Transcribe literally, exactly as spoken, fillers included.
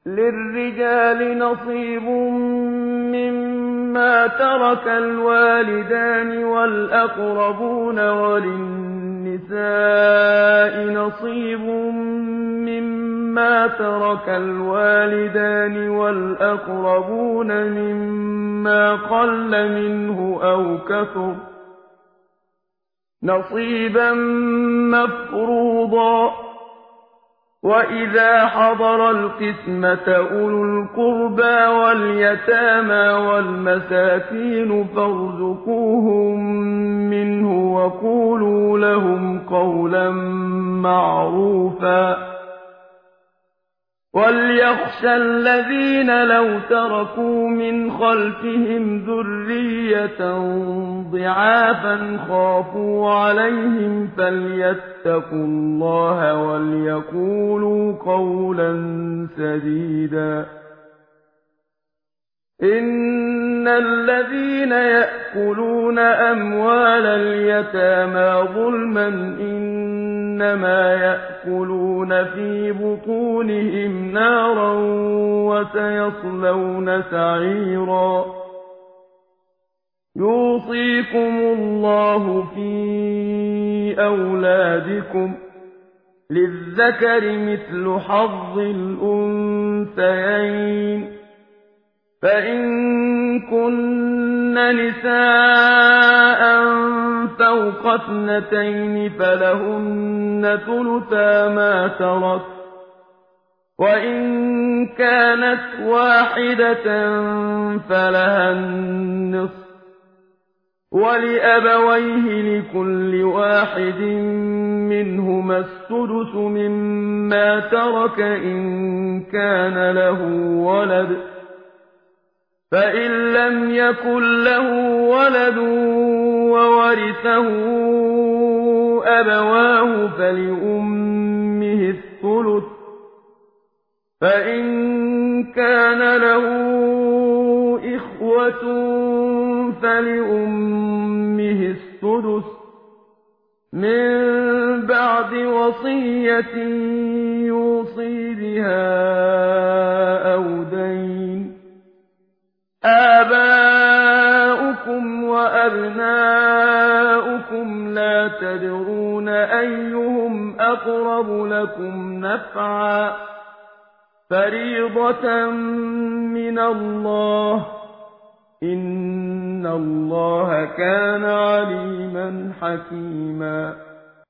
لِّلرِّجَالِ نَصِيبٌ مِّمَّا تَرَكَ الْوَالِدَانِ وَالْأَقْرَبُونَ وَلِلنِّسَاءِ نَصِيبٌ مِّمَّا تَرَكَ الْوَالِدَانِ وَالْأَقْرَبُونَ مِمَّا قَلَّ مِنْهُ أَوْ كَثُرَ نَصِيبًا مَّفْرُوضًا. وَإِذَا حَضَرَ الْقِسْمَةَ أُولُو الْقُرْبَىٰ وَالْيَتَامَىٰ وَالْمَسَاكِينُ فَارْزُقُوهُم مِّنْهُ وَقُولُوا لَهُمْ قَوْلًا مَّعْرُوفًا. وَلْيَخْشَ الَّذِينَ لَوْ تَرَكُوا مِنْ خَلْفِهِمْ ذُرِّيَّةً ضِعَافًا خَافُوا عَلَيْهِمْ فَلْيَتَّقُوا اللَّهَ وَلْيَقُولُوا قَوْلًا سَدِيدًا. إِنَّ الَّذِينَ يَأْكُلُونَ أَمْوَالَ الْيَتَامَىٰ ظُلْمًا إِنَّمَا يَأْكُلُونَ فِي بُطُونِهِمْ نَارًا وَسَيَصْلَوْنَ سَعِيرًا. يُوصِيكُمُ اللَّهُ فِي أَوْلَادِكُمْ ۖ لِلذَّكَرِ مِثْلُ حَظِّ الْأُنثَيَيْنِ ۚ فَإِن كُنَّ نِسَاءً فَوْقَ اثْنَتَيْنِ فَلَهُنَّ ثُلُثَا مَا تَرَكَ ۖ وَإِن كَانَتْ وَاحِدَةً فَلَهَا النِّصْفُ ۚ وَلِأَبَوَيْهِ لِكُلِّ وَاحِدٍ مِّنْهُمَا السُّدُسُ مِمَّا تَرَكَ إِن كَانَ لَهُ وَلَدٌ ۚ فَإِن لَّمْ يَكُن لَّهُ وَلَدٌ وَوَرِثَهُ أَبَوَاهُ فَلِأُمِّهِ الثُّلُثُ ۚ فَإِن كَانَ لَهُ إِخْوَةٌ فَلِأُمِّهِ السُّدُسُ مِن بَعْدِ وَصِيَّةٍ يُوصِي بِهَا أَوْ دَيْنٍ. آبَاؤُكُمْ وَأَبْنَاؤُكُمْ لَا تَدْرُونَ أَيُّهُمْ أَقْرَبُ لَكُمْ نَفْعًا ۚ فَرِيضَةً مِّنَ اللَّهِ ۗ إِنَّ اللَّهَ كَانَ عَلِيمًا حَكِيمًا.